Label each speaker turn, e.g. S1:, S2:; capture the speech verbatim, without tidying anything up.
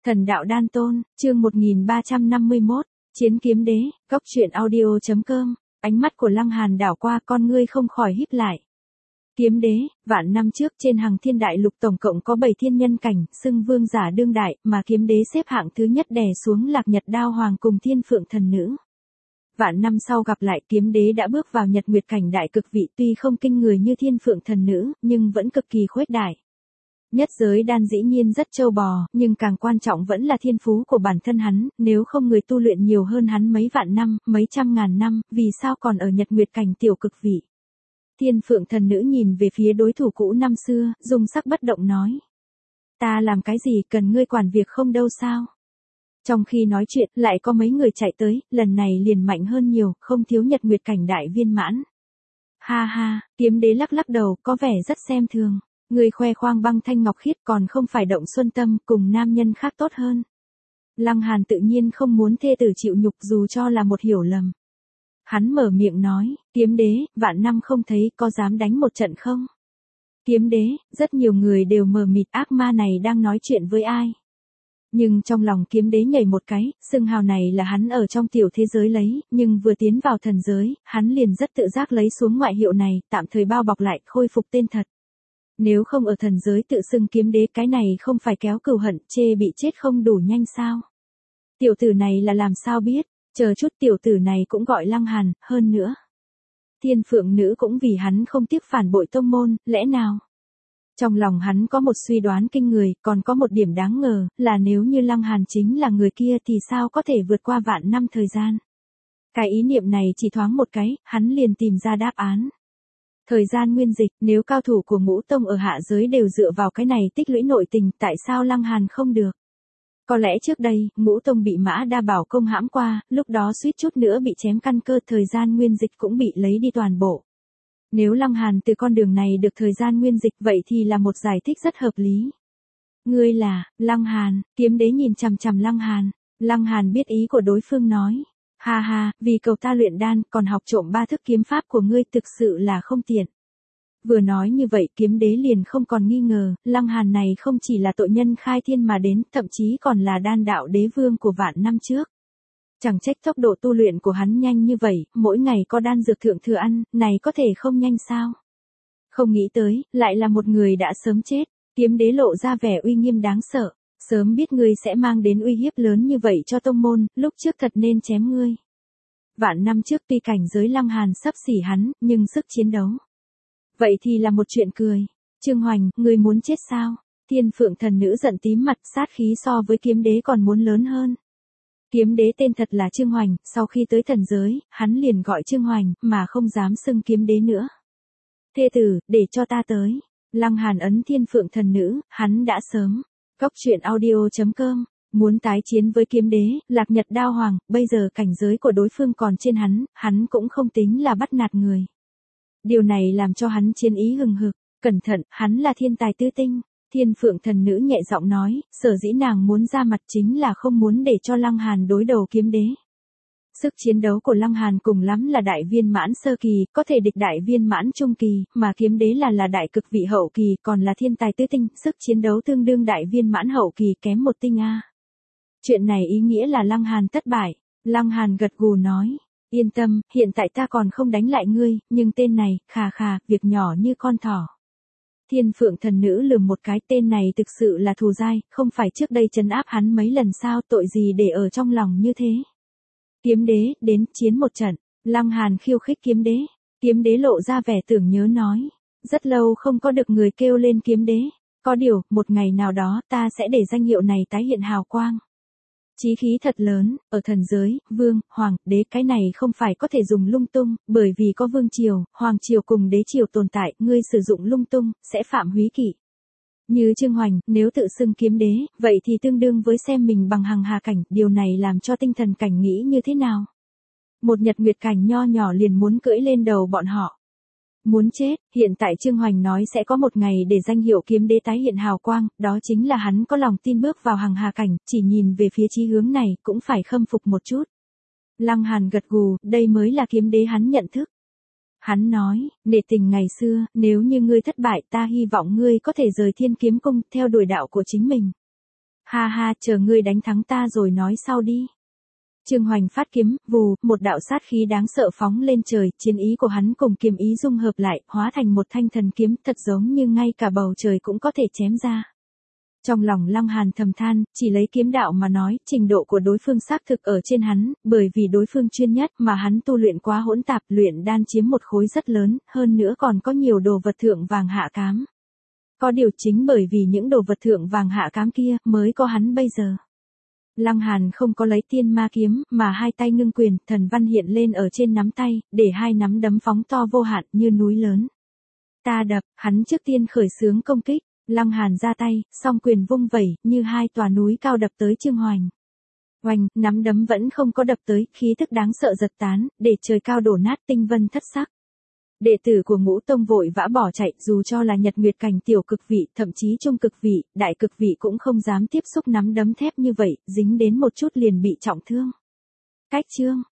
S1: Thần đạo đan tôn, chương một nghìn ba trăm năm mươi mốt, Chiến kiếm đế, góc truyện audio chấm com, ánh mắt của Lăng Hàn đảo qua con ngươi không khỏi híp lại. Kiếm đế, vạn năm trước trên Hằng Thiên Đại Lục tổng cộng có bảy thiên nhân cảnh, xưng vương giả đương đại, mà kiếm đế xếp hạng thứ nhất đè xuống Lạc Nhật Đao Hoàng cùng Thiên Phượng Thần Nữ. Vạn năm sau gặp lại, kiếm đế đã bước vào Nhật Nguyệt cảnh đại cực vị, tuy không kinh người như Thiên Phượng Thần Nữ, nhưng vẫn cực kỳ khuếch đại. Nhất giới đan dĩ nhiên rất trâu bò, nhưng càng quan trọng vẫn là thiên phú của bản thân hắn, nếu không người tu luyện nhiều hơn hắn mấy vạn năm, mấy trăm ngàn năm, vì sao còn ở Nhật Nguyệt cảnh tiểu cực vị. Thiên Phượng Thần Nữ nhìn về phía đối thủ cũ năm xưa, dùng sắc bất động nói. Ta làm cái gì, cần ngươi quản việc không đâu sao? Trong khi nói chuyện, lại có mấy người chạy tới, lần này liền mạnh hơn nhiều, không thiếu Nhật Nguyệt cảnh đại viên mãn. Ha ha, kiếm đế lắc lắc đầu, có vẻ rất xem thường. Người khoe khoang băng thanh ngọc khiết còn không phải động xuân tâm, cùng nam nhân khác tốt hơn. Lăng Hàn tự nhiên không muốn thê tử chịu nhục dù cho là một hiểu lầm. Hắn mở miệng nói, kiếm đế, vạn năm không thấy, có dám đánh một trận không? Kiếm đế, rất nhiều người đều mờ mịt, ác ma này đang nói chuyện với ai? Nhưng trong lòng kiếm đế nhảy một cái, xưng hào này là hắn ở trong tiểu thế giới lấy, nhưng vừa tiến vào thần giới, hắn liền rất tự giác lấy xuống ngoại hiệu này, tạm thời bao bọc lại, khôi phục tên thật. Nếu không ở thần giới tự xưng kiếm đế, cái này không phải kéo cừu hận, chê bị chết không đủ nhanh sao? Tiểu tử này là làm sao biết, chờ chút tiểu tử này cũng gọi Lăng Hàn, hơn nữa. Thiên Phượng Nữ cũng vì hắn không tiếc phản bội tông môn, lẽ nào? Trong lòng hắn có một suy đoán kinh người, còn có một điểm đáng ngờ, là nếu như Lăng Hàn chính là người kia thì sao có thể vượt qua vạn năm thời gian? Cái ý niệm này chỉ thoáng một cái, hắn liền tìm ra đáp án. Thời gian nguyên dịch, nếu cao thủ của ngũ tông ở hạ giới đều dựa vào cái này tích lũy nội tình, tại sao Lăng Hàn không được? Có lẽ trước đây, ngũ tông bị Mã Đa Bảo công hãm qua, lúc đó suýt chút nữa bị chém căn cơ, thời gian nguyên dịch cũng bị lấy đi toàn bộ. Nếu Lăng Hàn từ con đường này được thời gian nguyên dịch, vậy thì là một giải thích rất hợp lý. Ngươi là, Lăng Hàn, kiếm đế nhìn chằm chằm Lăng Hàn. Lăng Hàn biết ý của đối phương nói. Ha ha, vì cầu ta luyện đan, còn học trộm ba thức kiếm pháp của ngươi, thực sự là không tiện. Vừa nói như vậy, kiếm đế liền không còn nghi ngờ, Lăng Hàn này không chỉ là tội nhân khai thiên mà đến, thậm chí còn là đan đạo đế vương của vạn năm trước. Chẳng trách tốc độ tu luyện của hắn nhanh như vậy, mỗi ngày có đan dược thượng thừa ăn, này có thể không nhanh sao? Không nghĩ tới, lại là một người đã sớm chết, kiếm đế lộ ra vẻ uy nghiêm đáng sợ. Sớm biết ngươi sẽ mang đến uy hiếp lớn như vậy cho tông môn, lúc trước thật nên chém ngươi. Vạn năm trước tuy cảnh giới Lăng Hàn sắp xỉ hắn, nhưng sức chiến đấu. Vậy thì là một chuyện cười. Trương Hoành, ngươi muốn chết sao? Thiên Phượng Thần Nữ giận tím mặt, sát khí so với kiếm đế còn muốn lớn hơn. Kiếm đế tên thật là Trương Hoành, sau khi tới thần giới, hắn liền gọi Trương Hoành, mà không dám xưng kiếm đế nữa. Thê tử, để cho ta tới. Lăng Hàn ấn Thiên Phượng Thần Nữ, hắn đã sớm. Góc truyện audio chấm com, muốn tái chiến với kiếm đế, Lạc Nhật Đao Hoàng, bây giờ cảnh giới của đối phương còn trên hắn, hắn cũng không tính là bắt nạt người. Điều này làm cho hắn chiến ý hừng hực, cẩn thận, hắn là thiên tài tứ tinh. Thiên Phượng Thần Nữ nhẹ giọng nói, sở dĩ nàng muốn ra mặt chính là không muốn để cho Lăng Hàn đối đầu kiếm đế. Sức chiến đấu của Lăng Hàn cùng lắm là đại viên mãn sơ kỳ, có thể địch đại viên mãn trung kỳ, mà kiếm đế là là đại cực vị hậu kỳ, còn là thiên tài tứ tinh, sức chiến đấu tương đương đại viên mãn hậu kỳ, kém một tinh a. Chuyện này ý nghĩa là Lăng Hàn thất bại. Lăng Hàn gật gù nói, yên tâm, hiện tại ta còn không đánh lại ngươi, nhưng tên này, khà khà, việc nhỏ như con thỏ. Thiên Phượng Thần Nữ lườm một cái, tên này thực sự là thù dai, không phải trước đây trấn áp hắn mấy lần sao, tội gì để ở trong lòng như thế. Kiếm đế, đến, chiến một trận. Lăng Hàn khiêu khích kiếm đế. Kiếm đế lộ ra vẻ tưởng nhớ nói. Rất lâu không có được người kêu lên kiếm đế. Có điều, một ngày nào đó, ta sẽ để danh hiệu này tái hiện hào quang. Chí khí thật lớn, ở thần giới, vương, hoàng, đế, cái này không phải có thể dùng lung tung, bởi vì có vương triều, hoàng triều cùng đế triều tồn tại, ngươi sử dụng lung tung, sẽ phạm húy kỵ. Như Trương Hoành, nếu tự xưng kiếm đế, vậy thì tương đương với xem mình bằng hằng hà cảnh, điều này làm cho tinh thần cảnh nghĩ như thế nào? Một nhật nguyệt cảnh nho nhỏ liền muốn cưỡi lên đầu bọn họ. Muốn chết, hiện tại Trương Hoành nói sẽ có một ngày để danh hiệu kiếm đế tái hiện hào quang, đó chính là hắn có lòng tin bước vào hằng hà cảnh, chỉ nhìn về phía chí hướng này, cũng phải khâm phục một chút. Lăng Hàn gật gù, đây mới là kiếm đế hắn nhận thức. Hắn nói, nể tình ngày xưa, nếu như ngươi thất bại ta hy vọng ngươi có thể rời Thiên Kiếm Cung, theo đuổi đạo của chính mình. Ha ha, chờ ngươi đánh thắng ta rồi nói sau đi. Trương Hoành phát kiếm, vù, một đạo sát khí đáng sợ phóng lên trời, chiến ý của hắn cùng kiếm ý dung hợp lại, hóa thành một thanh thần kiếm, thật giống như ngay cả bầu trời cũng có thể chém ra. Trong lòng Lăng Hàn thầm than, chỉ lấy kiếm đạo mà nói, trình độ của đối phương xác thực ở trên hắn, bởi vì đối phương chuyên nhất mà hắn tu luyện quá hỗn tạp, luyện đan chiếm một khối rất lớn, hơn nữa còn có nhiều đồ vật thượng vàng hạ cám. Có điều chính bởi vì những đồ vật thượng vàng hạ cám kia, mới có hắn bây giờ. Lăng Hàn không có lấy tiên ma kiếm, mà hai tay ngưng quyền, thần văn hiện lên ở trên nắm tay, để hai nắm đấm phóng to vô hạn như núi lớn. Ta đập, hắn trước tiên khởi xướng công kích, Lăng Hàn ra tay, song quyền vung vẩy, như hai tòa núi cao đập tới Trương Hoành. Oanh, nắm đấm vẫn không có đập tới, khí thức đáng sợ giật tán, để trời cao đổ nát tinh vân thất sắc. Đệ tử của Ngũ Tông vội vã bỏ chạy, dù cho là Nhật Nguyệt cảnh tiểu cực vị, thậm chí trung cực vị, đại cực vị cũng không dám tiếp xúc nắm đấm thép như vậy, dính đến một chút liền bị trọng thương. Cách chương